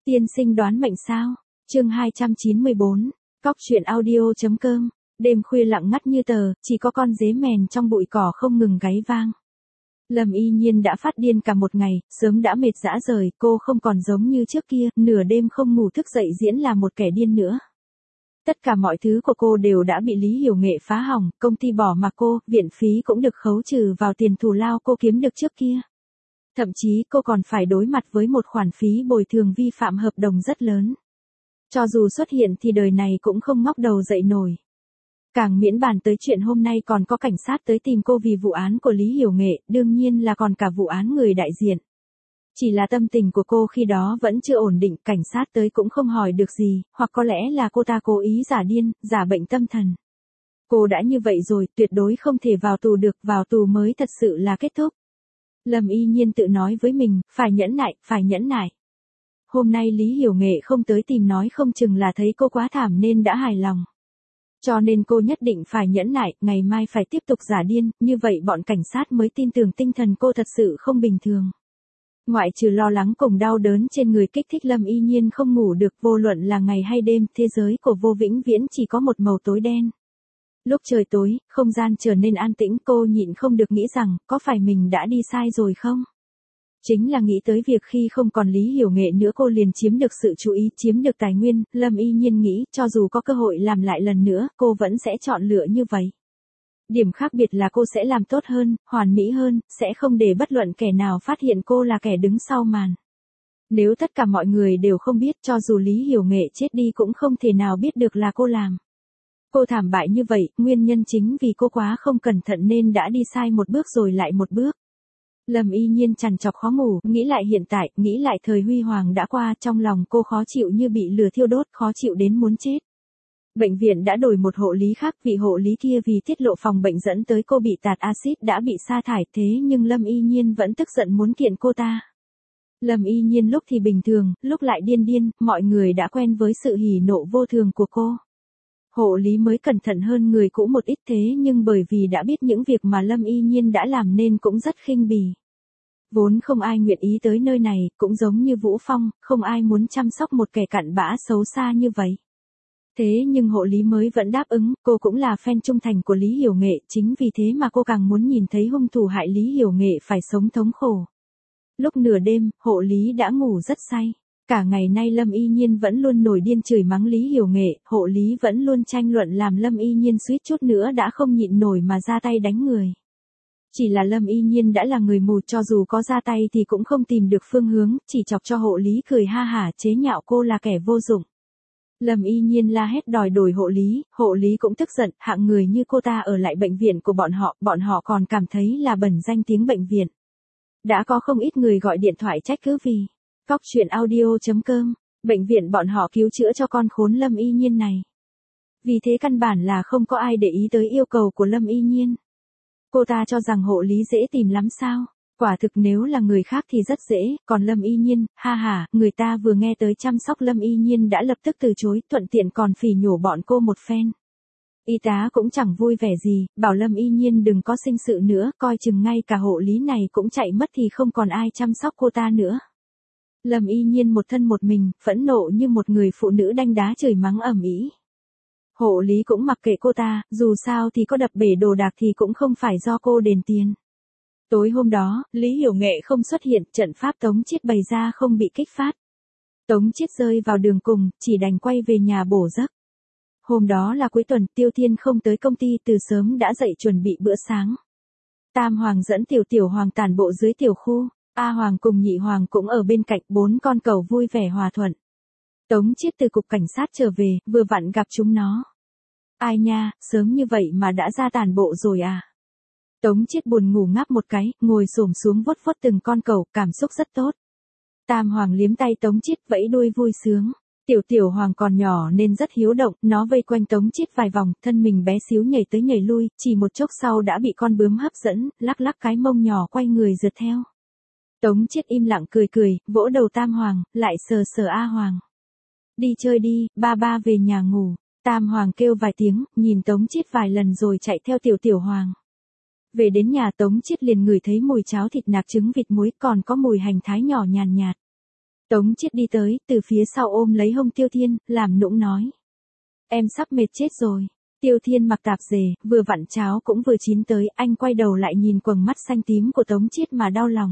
Tiên sinh đoán mệnh sao? Chương 294. Cóc truyện audio.com. Đêm khuya lặng ngắt như tờ, chỉ có con dế mèn trong bụi cỏ không ngừng gáy vang. Lâm Y Nhiên đã phát điên cả một ngày, sớm đã mệt rã rời, cô không còn giống như trước kia, nửa đêm không ngủ thức dậy diễn là một kẻ điên nữa. Tất cả mọi thứ của cô đều đã bị Lý Hiểu Nghệ phá hỏng, công ty bỏ mặc cô, viện phí cũng được khấu trừ vào tiền thù lao cô kiếm được trước kia. Thậm chí cô còn phải đối mặt với một khoản phí bồi thường vi phạm hợp đồng rất lớn. Cho dù xuất hiện thì đời này cũng không ngóc đầu dậy nổi. Càng miễn bàn tới chuyện hôm nay còn có cảnh sát tới tìm cô vì vụ án của Lý Hiểu Nghệ, đương nhiên là còn cả vụ án người đại diện. Chỉ là tâm tình của cô khi đó vẫn chưa ổn định, cảnh sát tới cũng không hỏi được gì, hoặc có lẽ là cô ta cố ý giả điên, giả bệnh tâm thần. Cô đã như vậy rồi, tuyệt đối không thể vào tù được, vào tù mới thật sự là kết thúc. Lâm Y Nhiên tự nói với mình, phải nhẫn nại, phải nhẫn nại. Hôm nay Lý Hiểu Nghệ không tới tìm nói không chừng là thấy cô quá thảm nên đã hài lòng. Cho nên cô nhất định phải nhẫn nại, ngày mai phải tiếp tục giả điên, như vậy bọn cảnh sát mới tin tưởng tinh thần cô thật sự không bình thường. Ngoại trừ lo lắng cùng đau đớn trên người kích thích Lâm Y Nhiên không ngủ được, vô luận là ngày hay đêm, thế giới của Vô Vĩnh Viễn chỉ có một màu tối đen. Lúc trời tối, không gian trở nên an tĩnh, cô nhịn không được nghĩ rằng, có phải mình đã đi sai rồi không? Chính là nghĩ tới việc khi không còn Lý Hiểu Nghệ nữa cô liền chiếm được sự chú ý, chiếm được tài nguyên, Lâm Y Nhiên nghĩ, cho dù có cơ hội làm lại lần nữa, cô vẫn sẽ chọn lựa như vậy. Điểm khác biệt là cô sẽ làm tốt hơn, hoàn mỹ hơn, sẽ không để bất luận kẻ nào phát hiện cô là kẻ đứng sau màn. Nếu tất cả mọi người đều không biết, cho dù Lý Hiểu Nghệ chết đi cũng không thể nào biết được là cô làm. Cô thảm bại như vậy, nguyên nhân chính vì cô quá không cẩn thận nên đã đi sai một bước rồi lại một bước. Lâm Y Nhiên trằn trọc khó ngủ, nghĩ lại hiện tại, nghĩ lại thời huy hoàng đã qua, trong lòng cô khó chịu như bị lửa thiêu đốt, khó chịu đến muốn chết. Bệnh viện đã đổi một hộ lý khác, vị hộ lý kia vì tiết lộ phòng bệnh dẫn tới cô bị tạt axit đã bị sa thải, thế nhưng Lâm Y Nhiên vẫn tức giận muốn kiện cô ta. Lâm Y Nhiên lúc thì bình thường, lúc lại điên điên, mọi người đã quen với sự hỉ nộ vô thường của cô. Hộ lý mới cẩn thận hơn người cũ một ít, thế nhưng bởi vì đã biết những việc mà Lâm Y Nhiên đã làm nên cũng rất khinh bỉ. Vốn không ai nguyện ý tới nơi này, cũng giống như Vũ Phong, không ai muốn chăm sóc một kẻ cặn bã xấu xa như vậy. Thế nhưng hộ lý mới vẫn đáp ứng, cô cũng là fan trung thành của Lý Hiểu Nghệ, chính vì thế mà cô càng muốn nhìn thấy hung thủ hại Lý Hiểu Nghệ phải sống thống khổ. Lúc nửa đêm, hộ lý đã ngủ rất say. Cả ngày nay Lâm Y Nhiên vẫn luôn nổi điên chửi mắng Lý Hiểu Nghệ, hộ lý vẫn luôn tranh luận làm Lâm Y Nhiên suýt chút nữa đã không nhịn nổi mà ra tay đánh người. Chỉ là Lâm Y Nhiên đã là người mù, cho dù có ra tay thì cũng không tìm được phương hướng, chỉ chọc cho hộ lý cười ha hả chế nhạo cô là kẻ vô dụng. Lâm Y Nhiên la hét đòi đổi hộ lý cũng tức giận, hạng người như cô ta ở lại bệnh viện của bọn họ còn cảm thấy là bẩn danh tiếng bệnh viện. Đã có không ít người gọi điện thoại trách cứ vì Cóc truyện audio.com, bệnh viện bọn họ cứu chữa cho con khốn Lâm Y Nhiên này. Vì thế căn bản là không có ai để ý tới yêu cầu của Lâm Y Nhiên. Cô ta cho rằng hộ lý dễ tìm lắm sao? Quả thực nếu là người khác thì rất dễ, còn Lâm Y Nhiên, ha ha, người ta vừa nghe tới chăm sóc Lâm Y Nhiên đã lập tức từ chối, thuận tiện còn phỉ nhổ bọn cô một phen. Y tá cũng chẳng vui vẻ gì, bảo Lâm Y Nhiên đừng có sinh sự nữa, coi chừng ngay cả hộ lý này cũng chạy mất thì không còn ai chăm sóc cô ta nữa. Lâm Y Nhiên một thân một mình, phẫn nộ như một người phụ nữ đanh đá chửi mắng ầm ĩ. Hộ lý cũng mặc kệ cô ta, dù sao thì có đập bể đồ đạc thì cũng không phải do cô đền tiền. Tối hôm đó, Lý Hiểu Nghệ không xuất hiện, trận pháp Tống Chiết bày ra không bị kích phát. Tống Chiết rơi vào đường cùng, chỉ đành quay về nhà bổ giấc. Hôm đó là cuối tuần, Tiêu Thiên không tới công ty, từ sớm đã dậy chuẩn bị bữa sáng. Tam Hoàng dẫn Tiểu Hoàng tản bộ dưới tiểu khu, A Hoàng cùng Nhị Hoàng cũng ở bên cạnh, 4 con cẩu vui vẻ hòa thuận. Tống Chiết từ cục cảnh sát trở về, vừa vặn gặp chúng nó. Ai nha, sớm như vậy mà đã ra tản bộ rồi à? Tống Chiết buồn ngủ ngáp một cái, ngồi xổm xuống vuốt vuốt từng con cẩu, cảm xúc rất tốt. Tam Hoàng liếm tay Tống Chiết vẫy đuôi vui sướng. Tiểu Hoàng còn nhỏ nên rất hiếu động, nó vây quanh Tống Chiết vài vòng, thân mình bé xíu nhảy tới nhảy lui, chỉ một chốc sau đã bị con bướm hấp dẫn, lắc lắc cái mông nhỏ quay người rượt theo. Tống Chiết im lặng cười, vỗ đầu Tam Hoàng, lại sờ sờ A Hoàng. Đi chơi đi, ba về nhà ngủ. Tam Hoàng kêu vài tiếng, nhìn Tống Chiết vài lần rồi chạy theo Tiểu Hoàng. Về đến nhà Tống Chiết liền ngửi thấy mùi cháo thịt nạc trứng vịt muối, còn có mùi hành thái nhỏ nhàn nhạt. Tống Chiết đi tới, từ phía sau ôm lấy hông Tiêu Thiên, làm nũng nói. Em sắp mệt chết rồi. Tiêu Thiên mặc tạp dề, vừa vặn cháo cũng vừa chín tới, anh quay đầu lại nhìn quầng mắt xanh tím của Tống Chiết mà đau lòng.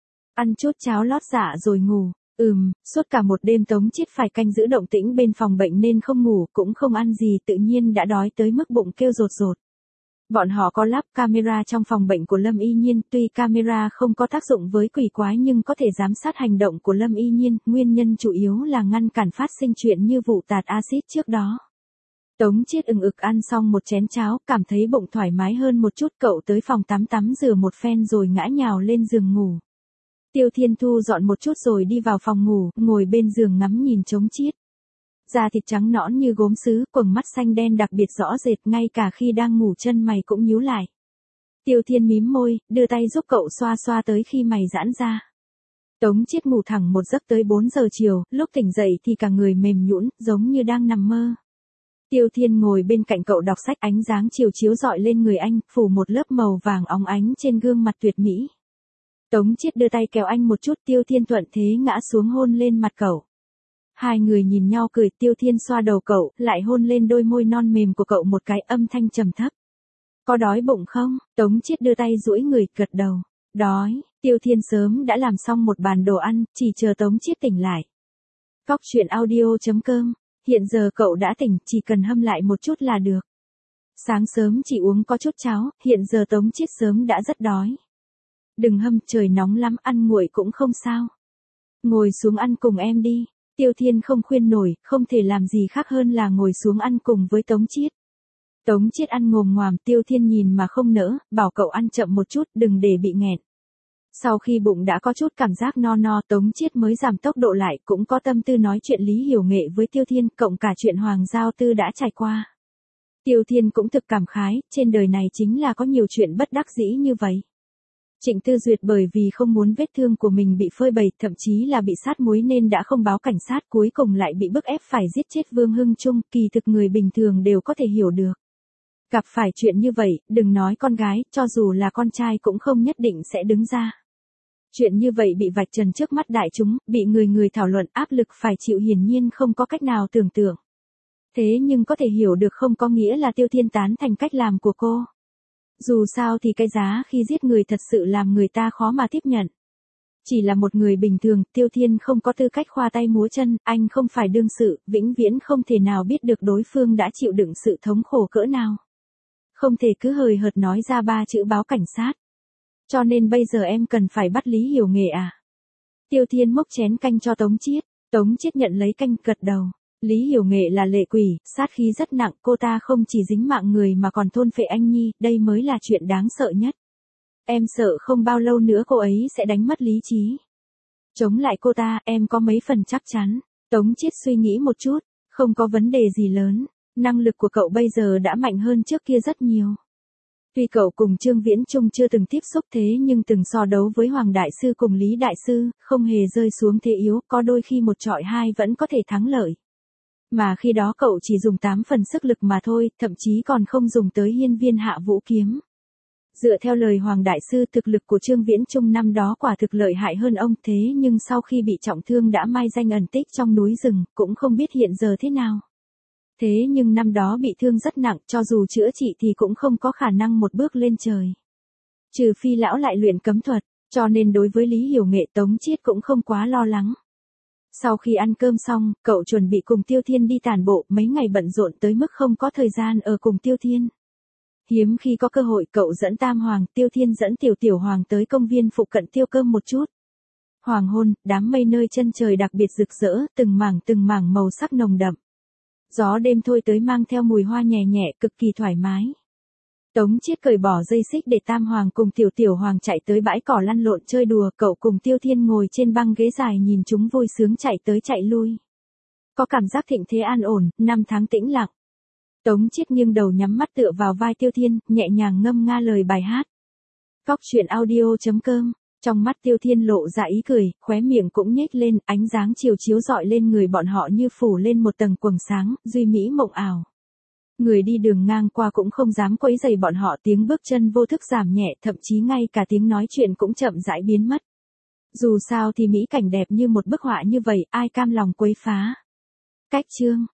Ăn chút cháo lót dạ rồi ngủ. Suốt cả một đêm Tống Chiết phải canh giữ động tĩnh bên phòng bệnh nên không ngủ, cũng không ăn gì, tự nhiên đã đói tới mức bụng kêu rột rột. Bọn họ có lắp camera trong phòng bệnh của Lâm Y Nhiên, tuy camera không có tác dụng với quỷ quái nhưng có thể giám sát hành động của Lâm Y Nhiên, nguyên nhân chủ yếu là ngăn cản phát sinh chuyện như vụ tạt axit trước đó. Tống Chiết ực ăn xong một chén cháo, cảm thấy bụng thoải mái hơn một chút, cậu tới phòng tắm rửa một phen rồi ngã nhào lên giường ngủ. Tiêu Thiên thu dọn một chút rồi đi vào phòng ngủ, ngồi bên giường ngắm nhìn Tống Chiết. Da thịt trắng nõn như gốm sứ, quầng mắt xanh đen đặc biệt rõ rệt, ngay cả khi đang ngủ chân mày cũng nhíu lại. Tiêu Thiên mím môi, đưa tay giúp cậu xoa xoa tới khi mày giãn ra. Tống Chiết ngủ thẳng một giấc tới 4 giờ chiều, lúc tỉnh dậy thì cả người mềm nhũn, giống như đang nằm mơ. Tiêu Thiên ngồi bên cạnh cậu đọc sách, ánh sáng chiều chiếu rọi lên người anh, phủ một lớp màu vàng óng ánh trên gương mặt tuyệt mỹ. Tống Chiết đưa tay kéo anh một chút, Tiêu Thiên thuận thế ngã xuống hôn lên mặt cậu. Hai người nhìn nhau cười, Tiêu Thiên xoa đầu cậu, lại hôn lên đôi môi non mềm của cậu một cái, âm thanh trầm thấp. Có đói bụng không? Tống Chiết đưa tay duỗi người, gật đầu. Đói. Tiêu Thiên sớm đã làm xong một bàn đồ ăn, chỉ chờ Tống Chiết tỉnh lại. Cóc truyện audio.com. Hiện giờ cậu đã tỉnh, chỉ cần hâm lại một chút là được. Sáng sớm chỉ uống có chút cháo, hiện giờ Tống Chiết sớm đã rất đói. Đừng hâm, trời nóng lắm, ăn nguội cũng không sao. Ngồi xuống ăn cùng em đi. Tiêu Thiên không khuyên nổi, không thể làm gì khác hơn là ngồi xuống ăn cùng với Tống Chiết. Tống Chiết ăn ngồm ngoàm, Tiêu Thiên nhìn mà không nỡ, bảo cậu ăn chậm một chút, đừng để bị nghẹn. Sau khi bụng đã có chút cảm giác no no, Tống Chiết mới giảm tốc độ lại, cũng có tâm tư nói chuyện Lý Hiểu Nghệ với Tiêu Thiên, cộng cả chuyện Hoàng Giao Tư đã trải qua. Tiêu Thiên cũng thực cảm khái, trên đời này chính là có nhiều chuyện bất đắc dĩ như vậy. Trịnh Tư Duyệt bởi vì không muốn vết thương của mình bị phơi bày, thậm chí là bị sát muối nên đã không báo cảnh sát, cuối cùng lại bị bức ép phải giết chết Vương Hưng Trung, kỳ thực người bình thường đều có thể hiểu được. Gặp phải chuyện như vậy, đừng nói con gái, cho dù là con trai cũng không nhất định sẽ đứng ra. Chuyện như vậy bị vạch trần trước mắt đại chúng, bị người thảo luận, áp lực phải chịu, hiển nhiên không có cách nào tưởng tượng. Thế nhưng có thể hiểu được không có nghĩa là Tiêu Thiên tán thành cách làm của cô. Dù sao thì cái giá khi giết người thật sự làm người ta khó mà tiếp nhận. Chỉ là một người bình thường, Tiêu Thiên không có tư cách khoa tay múa chân, anh không phải đương sự, vĩnh viễn không thể nào biết được đối phương đã chịu đựng sự thống khổ cỡ nào. Không thể cứ hời hợt nói ra 3 chữ báo cảnh sát. Cho nên bây giờ em cần phải bắt Lý Hiểu Nghệ à? Tiêu Thiên múc chén canh cho Tống Chiết. Tống Chiết nhận lấy canh, gật đầu. Lý Hiểu Nghệ là lệ quỷ, sát khí rất nặng, cô ta không chỉ dính mạng người mà còn thôn phệ anh nhi, đây mới là chuyện đáng sợ nhất. Em sợ không bao lâu nữa cô ấy sẽ đánh mất lý trí. Chống lại cô ta, em có mấy phần chắc chắn. Tống Chiết suy nghĩ một chút, không có vấn đề gì lớn, năng lực của cậu bây giờ đã mạnh hơn trước kia rất nhiều. Tuy cậu cùng Trương Viễn Trung chưa từng tiếp xúc thế nhưng từng so đấu với Hoàng Đại Sư cùng Lý Đại Sư, không hề rơi xuống thế yếu, có đôi khi 1 chọi 2 vẫn có thể thắng lợi. Mà khi đó cậu chỉ dùng 8 phần sức lực mà thôi, thậm chí còn không dùng tới hiên viên hạ vũ kiếm. Dựa theo lời Hoàng Đại Sư, thực lực của Trương Viễn Trung năm đó quả thực lợi hại hơn ông, thế nhưng sau khi bị trọng thương đã mai danh ẩn tích trong núi rừng, cũng không biết hiện giờ thế nào. Thế nhưng năm đó bị thương rất nặng, cho dù chữa trị thì cũng không có khả năng một bước lên trời. Trừ phi lão lại luyện cấm thuật, cho nên đối với Lý Hiểu Nghệ, Tống Chiết cũng không quá lo lắng. Sau khi ăn cơm xong, cậu chuẩn bị cùng Tiêu Thiên đi tản bộ, mấy ngày bận rộn tới mức không có thời gian ở cùng Tiêu Thiên. Hiếm khi có cơ hội, cậu dẫn Tam Hoàng, Tiêu Thiên dẫn Tiểu Hoàng tới công viên phụ cận tiêu cơm một chút. Hoàng hôn, đám mây nơi chân trời đặc biệt rực rỡ, từng mảng màu sắc nồng đậm. Gió đêm thôi tới mang theo mùi hoa nhẹ nhẹ, cực kỳ thoải mái. Tống Chiết cởi bỏ dây xích để Tam Hoàng cùng Tiểu Hoàng chạy tới bãi cỏ lăn lộn chơi đùa, cậu cùng Tiêu Thiên ngồi trên băng ghế dài nhìn chúng vui sướng chạy tới chạy lui. Có cảm giác thịnh thế an ổn, 5 tháng tĩnh lặng. Tống Chiết nghiêng đầu nhắm mắt tựa vào vai Tiêu Thiên, nhẹ nhàng ngâm nga lời bài hát. Cóc truyện audio.com. Trong mắt Tiêu Thiên lộ ra ý cười, khóe miệng cũng nhếch lên, ánh sáng chiều chiếu rọi lên người bọn họ như phủ lên một tầng quầng sáng, duy mỹ mộng ảo. Người đi đường ngang qua cũng không dám quấy rầy bọn họ, tiếng bước chân vô thức giảm nhẹ, thậm chí ngay cả tiếng nói chuyện cũng chậm rãi biến mất. Dù sao thì mỹ cảnh đẹp như một bức họa như vậy, ai cam lòng quấy phá. Cách chương